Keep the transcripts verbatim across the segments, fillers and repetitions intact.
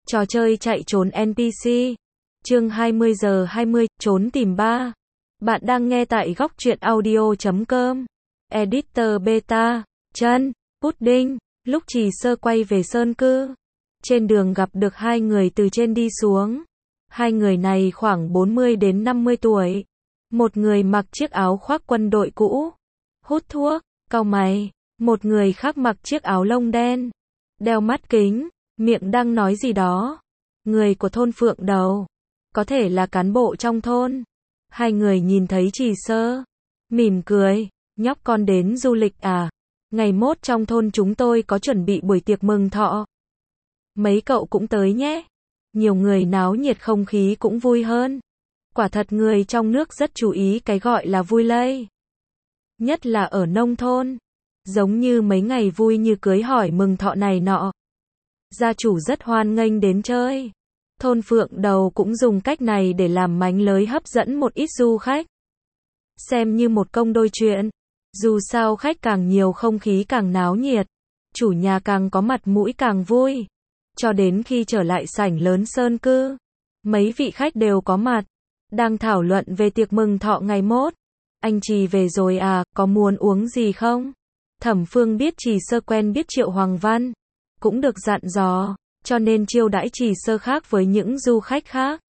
Trò chơi chạy trốn en pê xê. Chương hai mươi giờ hai mươi, trốn tìm ba. Bạn đang nghe tại góc truyện audio chấm com. Editor Beta. Chân, Pudding. Lúc Trì Sơ quay về Sơn Cư, trên đường gặp được hai người từ trên đi xuống. Hai người này khoảng bốn mươi đến năm mươi tuổi. Một người mặc chiếc áo khoác quân đội cũ, hút thuốc, cau mày. Một người khác mặc chiếc áo lông đen, đeo mắt kính, miệng đang nói gì đó. Người của thôn Phượng Đầu, có thể là cán bộ trong thôn. Hai người nhìn thấy Trì Sơ, mỉm cười. Nhóc con đến du lịch à? Ngày mốt trong thôn chúng tôi có chuẩn bị buổi tiệc mừng thọ. Mấy cậu cũng tới nhé. Nhiều người náo nhiệt không khí cũng vui hơn. Quả thật người trong nước rất chú ý cái gọi là vui lây. Nhất là ở nông thôn. Giống như mấy ngày vui như cưới hỏi mừng thọ này nọ. Gia chủ rất hoan nghênh đến chơi. Thôn Phượng Đầu cũng dùng cách này để làm mánh lới hấp dẫn một ít du khách. Xem như một công đôi chuyện. Dù sao khách càng nhiều không khí càng náo nhiệt. Chủ nhà càng có mặt mũi càng vui. Cho đến khi trở lại sảnh lớn Sơn Cư, mấy vị khách đều có mặt, đang thảo luận về tiệc mừng thọ ngày mốt. Anh Trì về rồi à, có muốn uống gì không? Thẩm Phương biết Trì Sơ quen biết Triệu Hoàng Văn, cũng được dặn dò, cho nên chiêu đãi Trì Sơ khác với những du khách khác.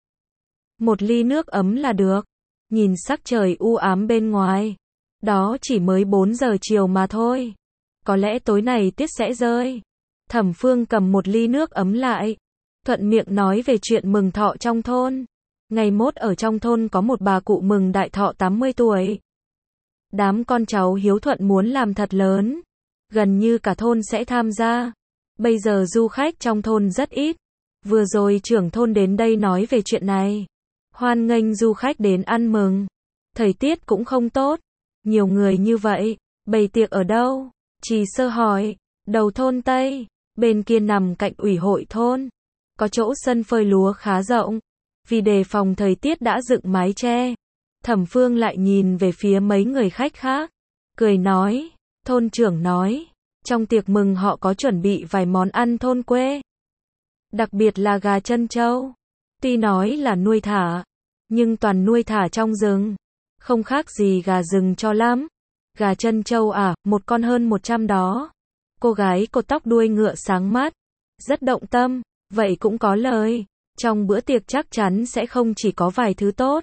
Một ly nước ấm là được. Nhìn sắc trời u ám bên ngoài, đó chỉ mới bốn giờ chiều mà thôi. Có lẽ tối nay tiết sẽ rơi. Thẩm Phương cầm một ly nước ấm lại, thuận miệng nói về chuyện mừng thọ trong thôn. Ngày mốt ở trong thôn có một bà cụ mừng đại thọ tám mươi tuổi. Đám con cháu hiếu thuận muốn làm thật lớn. Gần như cả thôn sẽ tham gia. Bây giờ du khách trong thôn rất ít. Vừa rồi trưởng thôn đến đây nói về chuyện này. Hoan nghênh du khách đến ăn mừng. Thời tiết cũng không tốt. Nhiều người như vậy, bày tiệc ở đâu? Trì Sơ hỏi. Đầu thôn Tây, bên kia nằm cạnh ủy hội thôn. Có chỗ sân phơi lúa khá rộng. Vì đề phòng thời tiết đã dựng mái che. Thẩm Phương lại nhìn về phía mấy người khách khác, cười nói, thôn trưởng nói, trong tiệc mừng họ có chuẩn bị vài món ăn thôn quê. Đặc biệt là gà chân trâu. Tuy nói là nuôi thả, nhưng toàn nuôi thả trong rừng. Không khác gì gà rừng cho lắm. Gà chân trâu à, một con hơn một trăm đó. Cô gái cột tóc đuôi ngựa sáng mắt, rất động tâm, vậy cũng có lời. Trong bữa tiệc chắc chắn sẽ không chỉ có vài thứ tốt.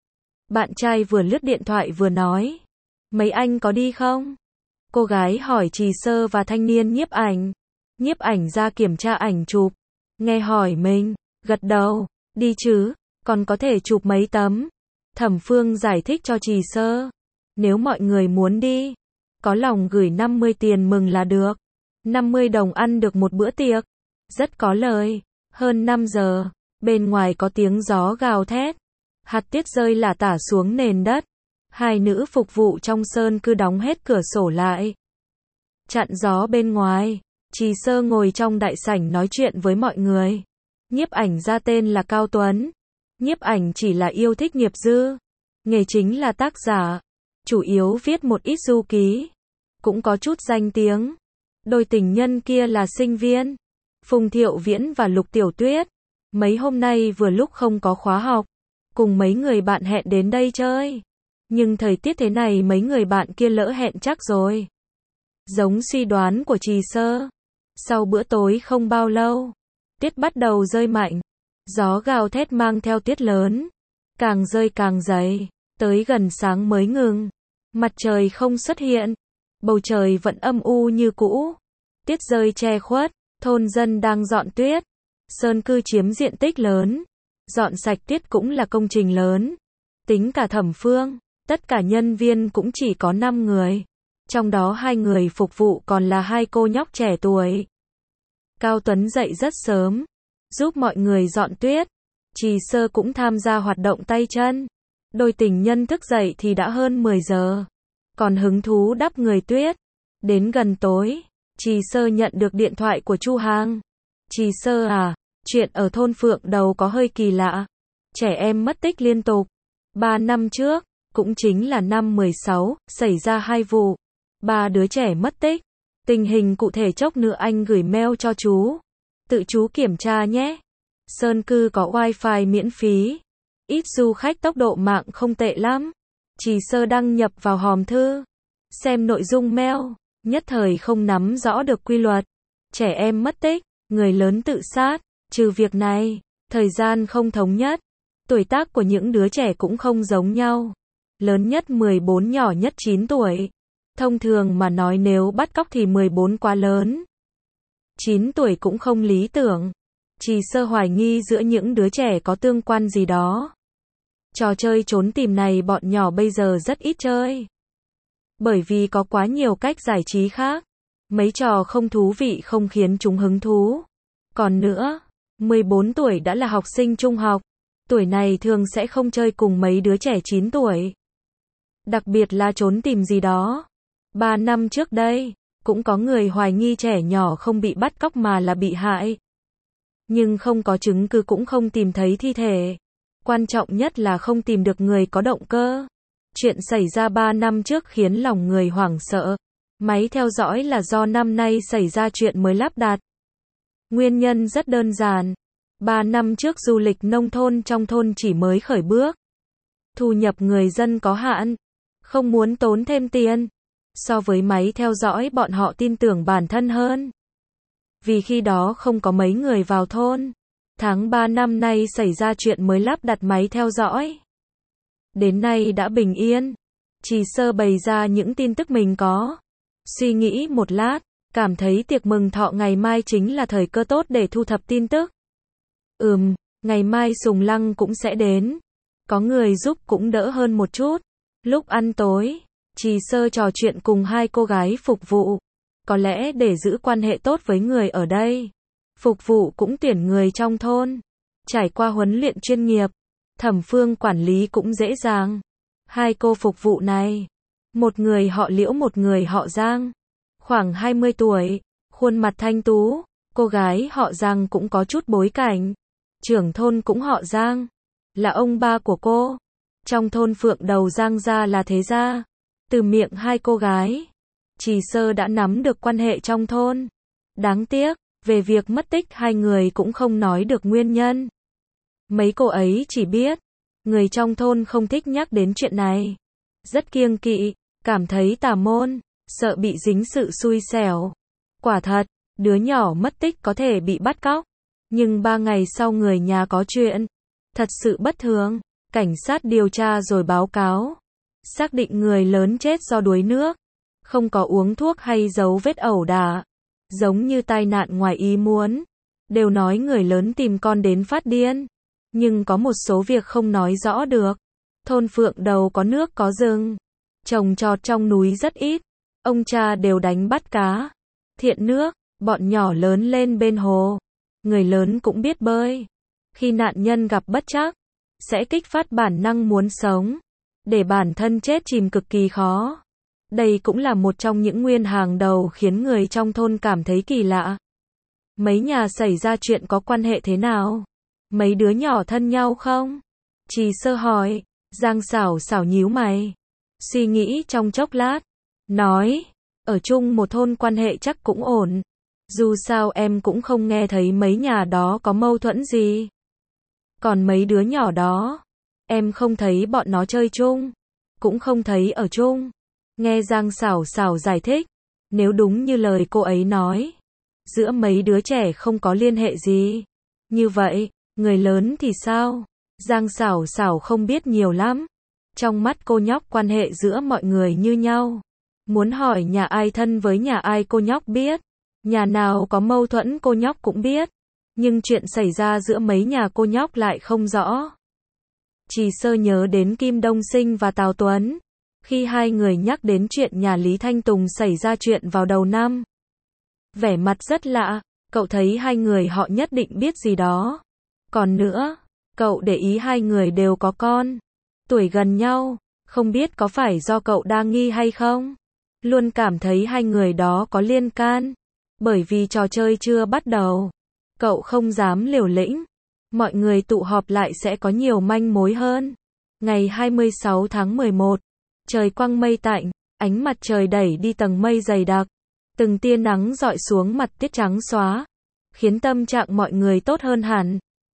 Bạn trai vừa lướt điện thoại vừa nói, mấy anh có đi không? Cô gái hỏi Trì Sơ và thanh niên nhiếp ảnh. Nhiếp ảnh ra kiểm tra ảnh chụp, nghe hỏi mình, gật đầu, đi chứ, còn có thể chụp mấy tấm. Thẩm Phương giải thích cho Trì Sơ, nếu mọi người muốn đi, có lòng gửi năm mươi tiền mừng là được. năm mươi đồng ăn được một bữa tiệc, rất có lời. Hơn năm giờ, bên ngoài có tiếng gió gào thét. Hạt tiết rơi lả tả xuống nền đất. Hai nữ phục vụ trong Sơn Cư đóng hết cửa sổ lại, chặn gió bên ngoài. Trì Sơ ngồi trong đại sảnh nói chuyện với mọi người. Nhiếp ảnh ra tên là Cao Tuấn. Nhiếp ảnh chỉ là yêu thích nghiệp dư. Nghề chính là tác giả. Chủ yếu viết một ít du ký. Cũng có chút danh tiếng. Đôi tình nhân kia là sinh viên, Phùng Thiệu Viễn và Lục Tiểu Tuyết. Mấy hôm nay vừa lúc không có khóa học, cùng mấy người bạn hẹn đến đây chơi. Nhưng thời tiết thế này mấy người bạn kia lỡ hẹn chắc rồi. Giống suy đoán của Trì Sơ. Sau bữa tối không bao lâu, tiết bắt đầu rơi mạnh. Gió gào thét mang theo tiết lớn. Càng rơi càng dày. Tới gần sáng mới ngừng. Mặt trời không xuất hiện. Bầu trời vẫn âm u như cũ. Tiết rơi che khuất. Thôn dân đang dọn tuyết. Sơn Cư chiếm diện tích lớn. Dọn sạch tiết cũng là công trình lớn. Tính cả Thẩm Phương, tất cả nhân viên cũng chỉ có năm người. Trong đó hai người phục vụ còn là hai cô nhóc trẻ tuổi. Cao Tuấn dậy rất sớm, giúp mọi người dọn tuyết. Trì Sơ cũng tham gia hoạt động tay chân. Đôi tình nhân thức dậy thì đã hơn mười giờ. Còn hứng thú đắp người tuyết. Đến gần tối, Trì Sơ nhận được điện thoại của Chu Hàng. Trì Sơ à, chuyện ở thôn Phượng Đầu có hơi kỳ lạ. Trẻ em mất tích liên tục. Ba năm trước, cũng chính là năm mười sáu, xảy ra hai vụ. Ba đứa trẻ mất tích. Tình hình cụ thể chốc nữa anh gửi mail cho chú. Tự chú kiểm tra nhé. Sơn cư có wifi miễn phí. Ít du khách tốc độ mạng không tệ lắm. Trì Sơ đăng nhập vào hòm thư. Xem nội dung mail. Nhất thời không nắm rõ được quy luật. Trẻ em mất tích, người lớn tự sát. Trừ việc này, thời gian không thống nhất. Tuổi tác của những đứa trẻ cũng không giống nhau. Lớn nhất mười bốn, nhỏ nhất chín tuổi. Thông thường mà nói nếu bắt cóc thì mười bốn quá lớn. chín tuổi cũng không lý tưởng. Trì Sơ hoài nghi giữa những đứa trẻ có tương quan gì đó. Trò chơi trốn tìm này bọn nhỏ bây giờ rất ít chơi. Bởi vì có quá nhiều cách giải trí khác. Mấy trò không thú vị không khiến chúng hứng thú. Còn nữa, mười bốn tuổi đã là học sinh trung học. Tuổi này thường sẽ không chơi cùng mấy đứa trẻ chín tuổi. Đặc biệt là trốn tìm gì đó. Ba năm trước đây, cũng có người hoài nghi trẻ nhỏ không bị bắt cóc mà là bị hại. Nhưng không có chứng cứ cũng không tìm thấy thi thể. Quan trọng nhất là không tìm được người có động cơ. Chuyện xảy ra ba năm trước khiến lòng người hoảng sợ. Máy theo dõi là do năm nay xảy ra chuyện mới lắp đặt. Nguyên nhân rất đơn giản. Ba năm trước du lịch nông thôn trong thôn chỉ mới khởi bước. Thu nhập người dân có hạn. Không muốn tốn thêm tiền. So với máy theo dõi bọn họ tin tưởng bản thân hơn. Vì khi đó không có mấy người vào thôn. Tháng ba năm nay xảy ra chuyện mới lắp đặt máy theo dõi. Đến nay đã bình yên. Trì Sơ bày ra những tin tức mình có. Suy nghĩ một lát, cảm thấy tiệc mừng thọ ngày mai chính là thời cơ tốt để thu thập tin tức. Ừm, ngày mai Sùng Lăng cũng sẽ đến. Có người giúp cũng đỡ hơn một chút. Lúc ăn tối, Trì Sơ trò chuyện cùng hai cô gái phục vụ. Có lẽ để giữ quan hệ tốt với người ở đây. Phục vụ cũng tuyển người trong thôn. Trải qua huấn luyện chuyên nghiệp. Thẩm Phương quản lý cũng dễ dàng. Hai cô phục vụ này. Một người họ Liễu một người họ Giang. Khoảng hai mươi tuổi. Khuôn mặt thanh tú. Cô gái họ Giang cũng có chút bối cảnh. Trưởng thôn cũng họ Giang. Là ông ba của cô. Trong thôn Phượng Đầu Giang gia là thế gia. Từ miệng hai cô gái, Trì Sơ đã nắm được quan hệ trong thôn. Đáng tiếc, về việc mất tích hai người cũng không nói được nguyên nhân. Mấy cô ấy chỉ biết, người trong thôn không thích nhắc đến chuyện này. Rất kiêng kỵ, cảm thấy tà môn, sợ bị dính sự xui xẻo. Quả thật, đứa nhỏ mất tích có thể bị bắt cóc. Nhưng ba ngày sau người nhà có chuyện. Thật sự bất thường. Cảnh sát điều tra rồi báo cáo. Xác định người lớn chết do đuối nước. Không có uống thuốc hay dấu vết ẩu đả. Giống như tai nạn ngoài ý muốn. Đều nói người lớn tìm con đến phát điên. Nhưng có một số việc không nói rõ được. Thôn Phượng Đầu có nước có rừng. Trồng trọt trong núi rất ít. Ông cha đều đánh bắt cá. Thiện nước, bọn nhỏ lớn lên bên hồ. Người lớn cũng biết bơi. Khi nạn nhân gặp bất trắc, sẽ kích phát bản năng muốn sống. Để bản thân chết chìm cực kỳ khó. Đây cũng là một trong những nguyên hàng đầu khiến người trong thôn cảm thấy kỳ lạ. Mấy nhà xảy ra chuyện có quan hệ thế nào? Mấy đứa nhỏ thân nhau không? Trì Sơ hỏi. Giang Xảo Xảo nhíu mày. Suy nghĩ trong chốc lát. Nói. Ở chung một thôn quan hệ chắc cũng ổn. Dù sao em cũng không nghe thấy mấy nhà đó có mâu thuẫn gì. Còn mấy đứa nhỏ đó, em không thấy bọn nó chơi chung. Cũng không thấy ở chung. Nghe Giang Xảo Xảo giải thích. Nếu đúng như lời cô ấy nói. Giữa mấy đứa trẻ không có liên hệ gì. Như vậy, người lớn thì sao? Giang Xảo Xảo không biết nhiều lắm. Trong mắt cô nhóc quan hệ giữa mọi người như nhau. Muốn hỏi nhà ai thân với nhà ai cô nhóc biết. Nhà nào có mâu thuẫn cô nhóc cũng biết. Nhưng chuyện xảy ra giữa mấy nhà cô nhóc lại không rõ. Trì Sơ nhớ đến Kim Đông Sinh và Tào Tuấn. Khi hai người nhắc đến chuyện nhà Lý Thanh Tùng xảy ra chuyện vào đầu năm. Vẻ mặt rất lạ, cậu thấy hai người họ nhất định biết gì đó. Còn nữa, cậu để ý hai người đều có con. Tuổi gần nhau, không biết có phải do cậu đa nghi hay không? Luôn cảm thấy hai người đó có liên can. Bởi vì trò chơi chưa bắt đầu. Cậu không dám liều lĩnh. Mọi người tụ họp lại sẽ có nhiều manh mối hơn. Ngày hai mươi sáu tháng mười một. Trời quang mây tạnh. Ánh mặt trời đẩy đi tầng mây dày đặc. Từng tia nắng rọi xuống mặt tiết trắng xóa. Khiến tâm trạng mọi người tốt hơn hẳn.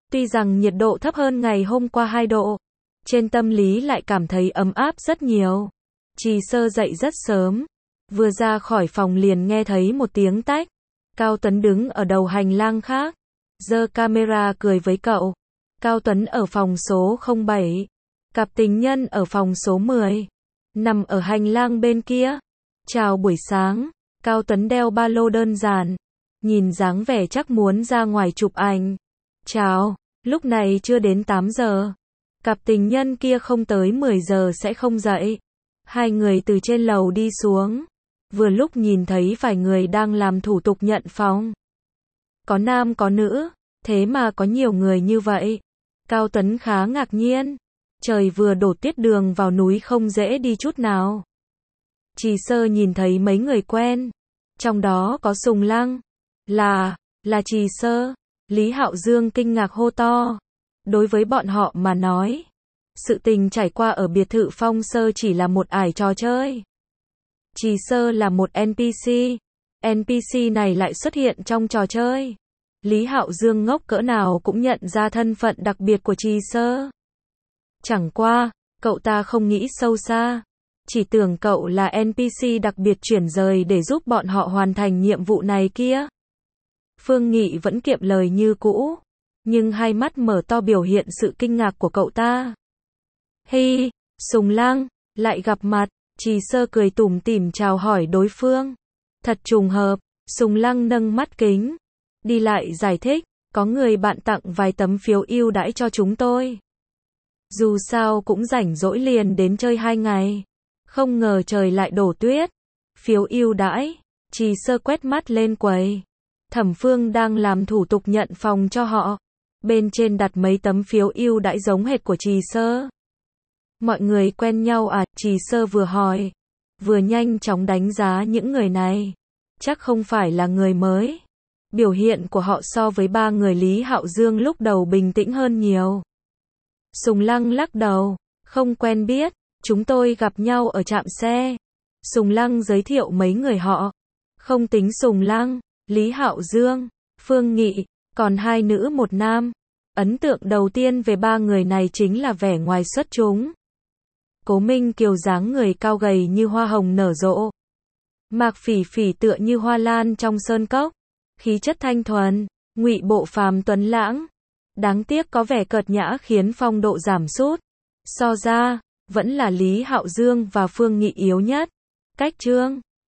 Tuy rằng nhiệt độ thấp hơn ngày hôm qua hai độ, trên tâm lý lại cảm thấy ấm áp rất nhiều. Trì Sơ dậy rất sớm, vừa ra khỏi phòng liền nghe thấy một tiếng tách. Cao Tuấn đứng ở đầu hành lang khác, giơ camera cười với cậu. Cao Tuấn ở phòng số không bảy, cặp tình nhân ở phòng số mười, nằm ở hành lang bên kia. Chào buổi sáng, Cao Tuấn đeo ba lô đơn giản, nhìn dáng vẻ chắc muốn ra ngoài chụp ảnh. Chào, lúc này chưa đến tám giờ. Cặp tình nhân kia không tới mười giờ sẽ không dậy. Hai người từ trên lầu đi xuống, vừa lúc nhìn thấy vài người đang làm thủ tục nhận phòng. Có nam có nữ, thế mà có nhiều người như vậy. Cao Tuấn khá ngạc nhiên. Trời vừa đổ tuyết đường vào núi không dễ đi chút nào. Trì Sơ nhìn thấy mấy người quen, trong đó có Sùng Lăng. Là, là Trì Sơ. Lý Hạo Dương kinh ngạc hô to. Đối với bọn họ mà nói, sự tình trải qua ở biệt thự Phong Sơ chỉ là một ải trò chơi. Trì Sơ là một en pê xê, en pê xê này lại xuất hiện trong trò chơi. Lý Hạo Dương ngốc cỡ nào cũng nhận ra thân phận đặc biệt của Trì Sơ. Chẳng qua, cậu ta không nghĩ sâu xa, chỉ tưởng cậu là en pê xê đặc biệt chuyển rời để giúp bọn họ hoàn thành nhiệm vụ này kia. Phương Nghị vẫn kiệm lời như cũ, nhưng hai mắt mở to biểu hiện sự kinh ngạc của cậu ta. Hi, Sùng Lăng, lại gặp mặt. Trì Sơ cười tủm tỉm chào hỏi đối phương. Thật trùng hợp. Sùng Lăng nâng mắt kính, đi lại giải thích, có người bạn tặng vài tấm phiếu ưu đãi cho chúng tôi. Dù sao cũng rảnh rỗi liền đến chơi hai ngày. Không ngờ trời lại đổ tuyết. Phiếu ưu đãi. Trì Sơ quét mắt lên quầy. Thẩm Phương đang làm thủ tục nhận phòng cho họ. Bên trên đặt mấy tấm phiếu ưu đãi giống hệt của Trì Sơ. Mọi người quen nhau à? Trì Sơ vừa hỏi, vừa nhanh chóng đánh giá những người này. Chắc không phải là người mới. Biểu hiện của họ so với ba người Lý Hạo Dương lúc đầu bình tĩnh hơn nhiều. Sùng Lăng lắc đầu, không quen biết, chúng tôi gặp nhau ở trạm xe. Sùng Lăng giới thiệu mấy người họ. Không tính Sùng Lăng, Lý Hạo Dương, Phương Nghị, còn hai nữ một nam. Ấn tượng đầu tiên về ba người này chính là vẻ ngoài xuất chúng. Cố Minh Kiều dáng người cao gầy như hoa hồng nở rộ. Mạc Phỉ Phỉ tựa như hoa lan trong sơn cốc, khí chất thanh thuần. Ngụy Bộ Phàm tuấn lãng, đáng tiếc có vẻ cợt nhã khiến phong độ giảm sút. So ra, vẫn là Lý Hạo Dương và Phương Nghị yếu nhất. Cách Trương